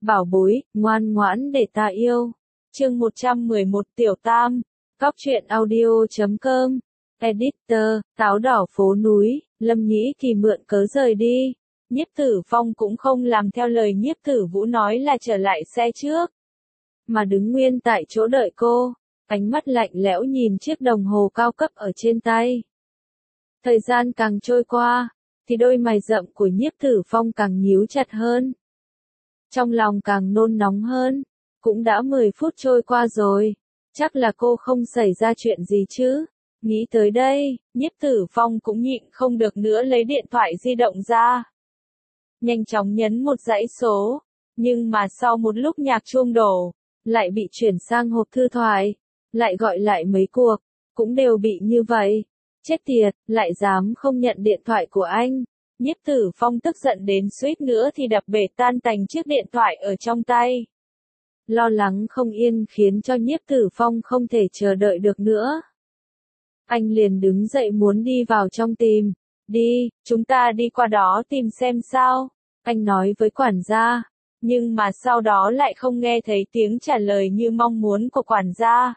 bảo bối, ngoan ngoãn để ta yêu. Chương 111 Tiểu Tam, Cóc truyện audio.com, Editor, Táo đỏ phố núi, Lâm Nhĩ Kỳ mượn cớ rời đi. Nhiếp Tử Phong cũng không làm theo lời Nhiếp Tử Vũ nói là trở lại xe trước, mà đứng nguyên tại chỗ đợi cô, ánh mắt lạnh lẽo nhìn chiếc đồng hồ cao cấp ở trên tay. Thời gian càng trôi qua, thì đôi mày rậm của Nhiếp Tử Phong càng nhíu chặt hơn. Trong lòng càng nôn nóng hơn, cũng đã 10 phút trôi qua rồi, chắc là cô không xảy ra chuyện gì chứ. Nghĩ tới đây, Nhiếp Tử Phong cũng nhịn không được nữa lấy điện thoại di động ra. Nhanh chóng nhấn một dãy số, nhưng mà sau một lúc nhạc chuông đổ, lại bị chuyển sang hộp thư thoại, lại gọi lại mấy cuộc, cũng đều bị như vậy. Chết tiệt, lại dám không nhận điện thoại của anh. Nhiếp Tử Phong tức giận đến suýt nữa thì đập bể tan tành chiếc điện thoại ở trong tay. Lo lắng không yên khiến cho Nhiếp Tử Phong không thể chờ đợi được nữa. Anh liền đứng dậy muốn đi vào trong tìm. Đi, chúng ta đi qua đó tìm xem sao. Anh nói với quản gia. Nhưng mà sau đó lại không nghe thấy tiếng trả lời như mong muốn của quản gia.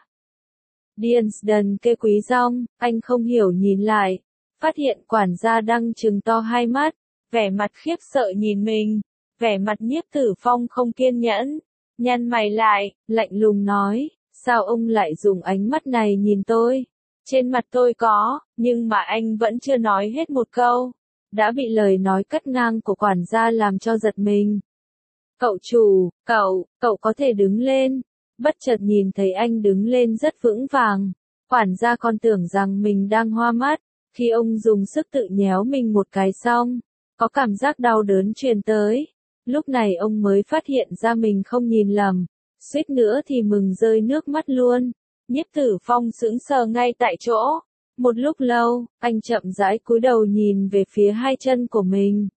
Điền kê Quý Rong, anh không hiểu nhìn lại. Phát hiện quản gia đang trừng to hai mắt, vẻ mặt khiếp sợ nhìn mình. Vẻ mặt Nhiếp Tử Phong không kiên nhẫn, nhăn mày lại, lạnh lùng nói, sao ông lại dùng ánh mắt này nhìn tôi? Trên mặt tôi có, nhưng mà anh vẫn chưa nói hết một câu, đã bị lời nói cắt ngang của quản gia làm cho giật mình. Cậu chủ, cậu có thể đứng lên. Bất chợt nhìn thấy anh đứng lên rất vững vàng, quản gia còn tưởng rằng mình đang hoa mắt, khi ông dùng sức tự nhéo mình một cái xong, có cảm giác đau đớn truyền tới. Lúc này ông mới phát hiện ra mình không nhìn lầm, suýt nữa thì mừng rơi nước mắt luôn. Nhiếp Tử Phong sững sờ ngay tại chỗ. Một lúc lâu, anh chậm rãi cúi đầu nhìn về phía hai chân của mình.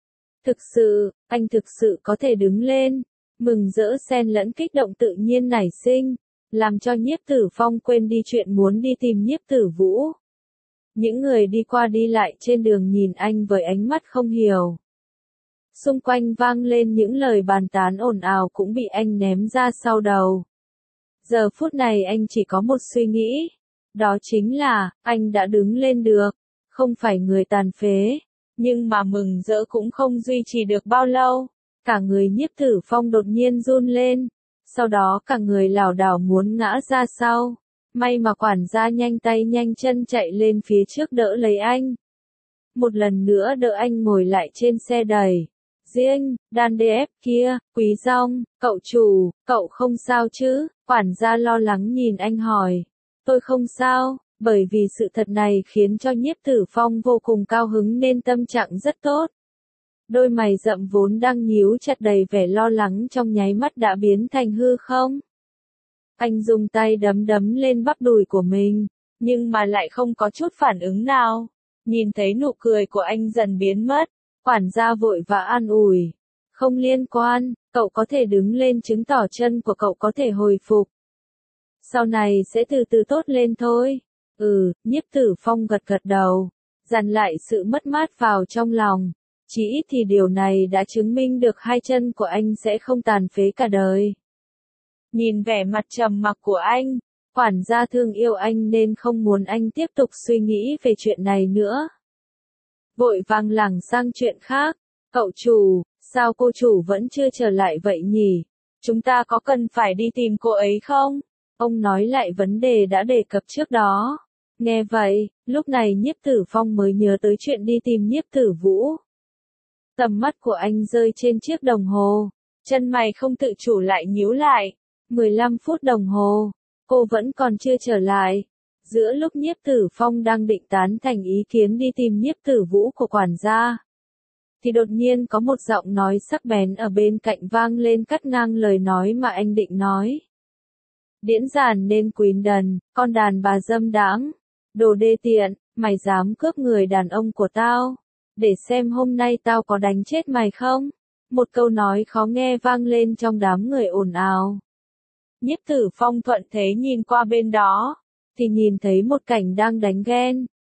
Anh thực sự có thể đứng lên. Mừng rỡ xen lẫn kích động tự nhiên nảy sinh, làm cho Nhiếp Tử Phong quên đi chuyện muốn đi tìm Nhiếp Tử Vũ. Những người đi qua đi lại trên đường nhìn anh với ánh mắt không hiểu. Xung quanh vang lên những lời bàn tán ồn ào cũng bị anh ném ra sau đầu. Giờ phút này anh chỉ có một suy nghĩ, đó chính là, anh đã đứng lên được, không phải người tàn phế. Nhưng mà mừng rỡ cũng không duy trì được bao lâu, cả người Nhiếp Tử Phong đột nhiên run lên, sau đó cả người lảo đảo muốn ngã ra sau. May mà quản gia nhanh tay nhanh chân chạy lên phía trước đỡ lấy anh. Một lần nữa đỡ anh ngồi lại trên xe đẩy. Riêng, đàn DF kia, Quý Rong, cậu chủ, cậu không sao chứ? Quản gia lo lắng nhìn anh hỏi. Tôi không sao, bởi vì sự thật này khiến cho Nhiếp Tử Phong vô cùng cao hứng nên tâm trạng rất tốt. Đôi mày rậm vốn đang nhíu chặt đầy vẻ lo lắng trong nháy mắt đã biến thành hư không. Anh dùng tay đấm lên bắp đùi của mình, nhưng mà lại không có chút phản ứng nào. Nhìn thấy nụ cười của anh dần biến mất, quản gia vội vã an ủi. Không liên quan, cậu có thể đứng lên chứng tỏ chân của cậu có thể hồi phục. Sau này sẽ từ từ tốt lên thôi. Nhiếp Tử Phong gật gật đầu, dằn lại sự mất mát vào trong lòng. Chỉ ít thì điều này đã chứng minh được hai chân của anh sẽ không tàn phế cả đời. Nhìn vẻ mặt trầm mặc của anh, quản gia thương yêu anh nên không muốn anh tiếp tục suy nghĩ về chuyện này nữa. Vội vàng lảng sang chuyện khác. Cậu chủ, sao cô chủ vẫn chưa trở lại vậy nhỉ? Chúng ta có cần phải đi tìm cô ấy không? Ông nói lại vấn đề đã đề cập trước đó. Nghe vậy, lúc này Nhiếp Tử Phong mới nhớ tới chuyện đi tìm Nhiếp Tử Vũ. Tầm mắt của anh rơi trên chiếc đồng hồ, chân mày không tự chủ lại nhíu lại. 15 phút đồng hồ, cô vẫn còn chưa trở lại. Giữa lúc Nhiếp Tử Phong đang định tán thành ý kiến đi tìm Nhiếp Tử Vũ của quản gia, thì đột nhiên có một giọng nói sắc bén ở bên cạnh vang lên cắt ngang lời nói mà anh định nói. Điễn giản nên quỳnh đần, con đàn bà dâm đãng, đồ đê tiện, mày dám cướp người đàn ông của tao, để xem hôm nay tao có đánh chết mày không? Một câu nói khó nghe vang lên trong đám người ồn ào. Nhiếp Tử Phong thuận thế nhìn qua bên đó, thì nhìn thấy một cảnh đang đánh ghen.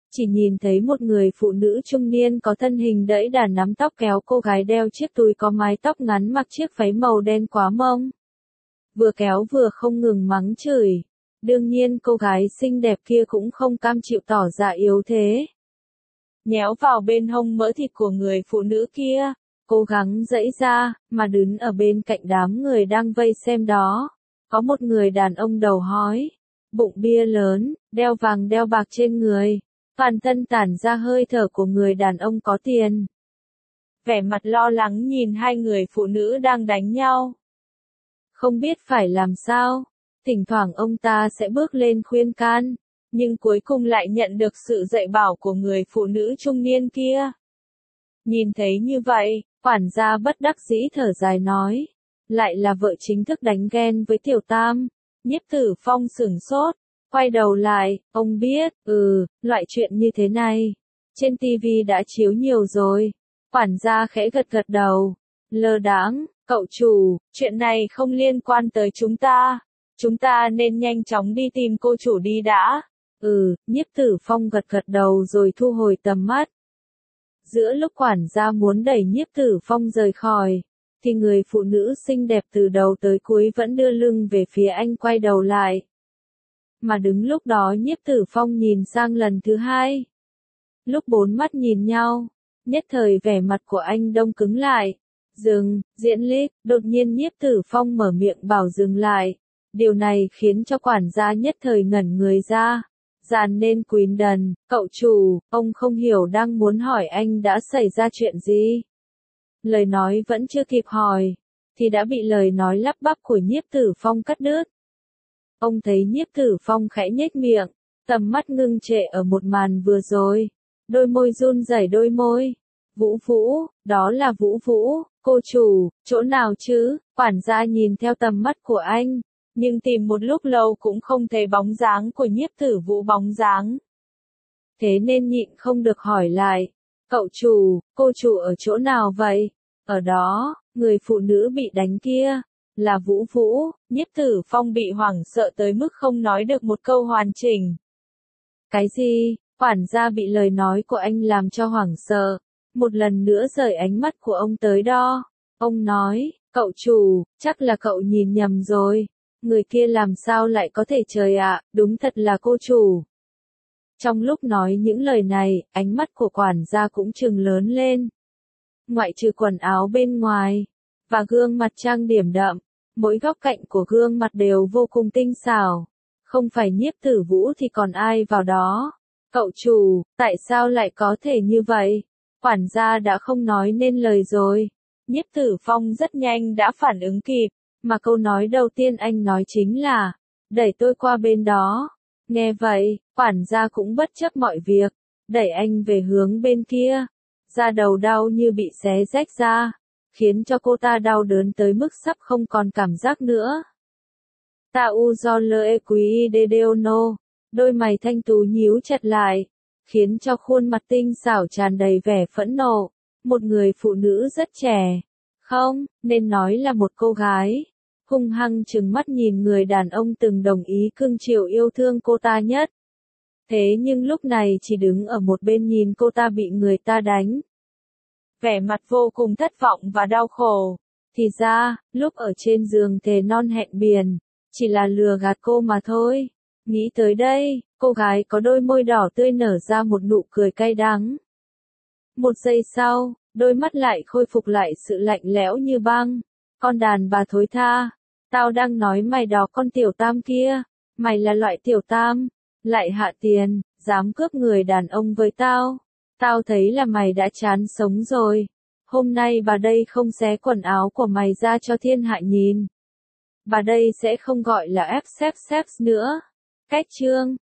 chỉ nhìn thấy một người phụ nữ trung niên có thân hình đẫy đà nắm tóc kéo cô gái đeo chiếc túi có mái tóc ngắn mặc chiếc váy màu đen quá mông. Vừa kéo vừa không ngừng mắng chửi. Đương nhiên cô gái xinh đẹp kia cũng không cam chịu tỏ ra yếu thế. Nhéo vào bên hông mỡ thịt của người phụ nữ kia, cố gắng giãy ra, mà đứng ở bên cạnh đám người đang vây xem đó. Có một người đàn ông đầu hói, bụng bia lớn, đeo vàng đeo bạc trên người, toàn thân tản ra hơi thở của người đàn ông có tiền. Vẻ mặt lo lắng nhìn hai người phụ nữ đang đánh nhau. Không biết phải làm sao, thỉnh thoảng ông ta sẽ bước lên khuyên can, nhưng cuối cùng lại nhận được sự dạy bảo của người phụ nữ trung niên kia. Nhìn thấy như vậy, quản gia bất đắc dĩ thở dài nói, lại là vợ chính thức đánh ghen với Tiểu Tam. Nhiếp Tử Phong sửng sốt, quay đầu lại, ông biết, loại chuyện như thế này, trên TV đã chiếu nhiều rồi. Quản gia khẽ gật gật đầu, lơ đãng, cậu chủ, chuyện này không liên quan tới chúng ta nên nhanh chóng đi tìm cô chủ đi đã. Nhiếp Tử Phong gật gật đầu rồi thu hồi tầm mắt. Giữa lúc quản gia muốn đẩy Nhiếp Tử Phong rời khỏi, thì người phụ nữ xinh đẹp từ đầu tới cuối vẫn đưa lưng về phía anh quay đầu lại. Mà đứng lúc đó Nhiếp Tử Phong nhìn sang lần thứ hai. Lúc bốn mắt nhìn nhau, nhất thời vẻ mặt của anh đông cứng lại. Dừng, diễn lít, đột nhiên Nhiếp Tử Phong mở miệng bảo dừng lại. Điều này khiến cho quản gia nhất thời ngẩn người ra. Giàn nên Quỳnh Đần, cậu chủ, ông không hiểu đang muốn hỏi anh đã xảy ra chuyện gì. Lời nói vẫn chưa kịp hỏi, thì đã bị lời nói lắp bắp của Nhiếp Tử Phong cắt đứt. Ông thấy Nhiếp Tử Phong khẽ nhếch miệng, tầm mắt ngưng trệ ở một màn vừa rồi. Đôi môi run rẩy đôi môi. Vũ Vũ, đó là Vũ Vũ, cô chủ, chỗ nào chứ? Quản gia nhìn theo tầm mắt của anh, nhưng tìm một lúc lâu cũng không thấy bóng dáng của Nhiếp Tử Vũ bóng dáng. Thế nên nhịn không được hỏi lại, cậu chủ, cô chủ ở chỗ nào vậy? Ở đó, người phụ nữ bị đánh kia, là Vũ Vũ. Nhiếp Tử Phong bị hoảng sợ tới mức không nói được một câu hoàn chỉnh. Cái gì? Quản gia bị lời nói của anh làm cho hoảng sợ, một lần nữa rời ánh mắt của ông tới đó. Ông nói, cậu chủ, chắc là cậu nhìn nhầm rồi. Người kia làm sao lại có thể trời ạ, đúng thật là cô chủ. Trong lúc nói những lời này, ánh mắt của quản gia cũng trừng lớn lên. Ngoại trừ quần áo bên ngoài, và gương mặt trang điểm đậm, mỗi góc cạnh của gương mặt đều vô cùng tinh xảo. Không phải Nhiếp Tử Vũ thì còn ai vào đó. Cậu chủ, tại sao lại có thể như vậy? Quản gia đã không nói nên lời rồi. Nhiếp Tử Phong rất nhanh đã phản ứng kịp, mà câu nói đầu tiên anh nói chính là, đẩy tôi qua bên đó. Nghe vậy, quản gia cũng bất chấp mọi việc, đẩy anh về hướng bên kia. Da đầu đau như bị xé rách ra, khiến cho cô ta đau đớn tới mức sắp không còn cảm giác nữa. Ta u do le quý de deono, đôi mày thanh tú nhíu chặt lại, khiến cho khuôn mặt tinh xảo tràn đầy vẻ phẫn nộ. Một người phụ nữ rất trẻ, không, nên nói là một cô gái, hung hăng trừng mắt nhìn người đàn ông từng đồng ý cưng chiều yêu thương cô ta nhất. Thế nhưng lúc này chỉ đứng ở một bên nhìn cô ta bị người ta đánh. Vẻ mặt vô cùng thất vọng và đau khổ. Thì ra, lúc ở trên giường thề non hẹn biển, chỉ là lừa gạt cô mà thôi. Nghĩ tới đây, cô gái có đôi môi đỏ tươi nở ra một nụ cười cay đắng. Một giây sau, đôi mắt lại khôi phục lại sự lạnh lẽo như băng. Con đàn bà thối tha, tao đang nói mày đó con Tiểu Tam kia, mày là loại Tiểu Tam, lại hạ tiền, dám cướp người đàn ông với tao. Tao thấy là mày đã chán sống rồi. Hôm nay bà đây không xé quần áo của mày ra cho thiên hạ nhìn. Bà đây sẽ không gọi là sex nữa. Cách chương